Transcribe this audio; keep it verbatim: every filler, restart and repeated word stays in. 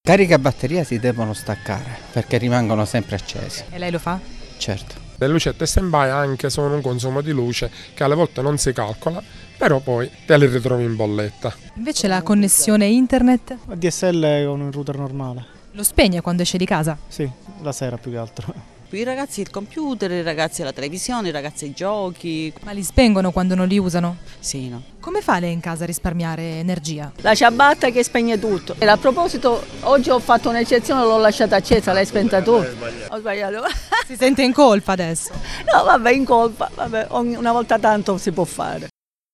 Caricabatteria si devono staccare perché rimangono sempre accesi. E lei lo fa? Certo. Le lucette stand-by anche sono un consumo di luce che alle volte non si calcola, però poi te le ritrovi in bolletta. Invece la connessione internet? D S L con un router normale. Lo spegne quando esce di casa? Sì, la sera più che altro. I ragazzi il computer, i ragazzi la televisione, i ragazzi i giochi. Ma li spengono quando non li usano? Sì, no. Come fa lei in casa a risparmiare energia? La ciabatta che spegne tutto. E a proposito, oggi ho fatto un'eccezione, l'ho lasciata accesa, l'hai spenta tu. Ho sbagliato. Si sente in colpa adesso? No, vabbè, in colpa, vabbè, ogni- una volta tanto si può fare.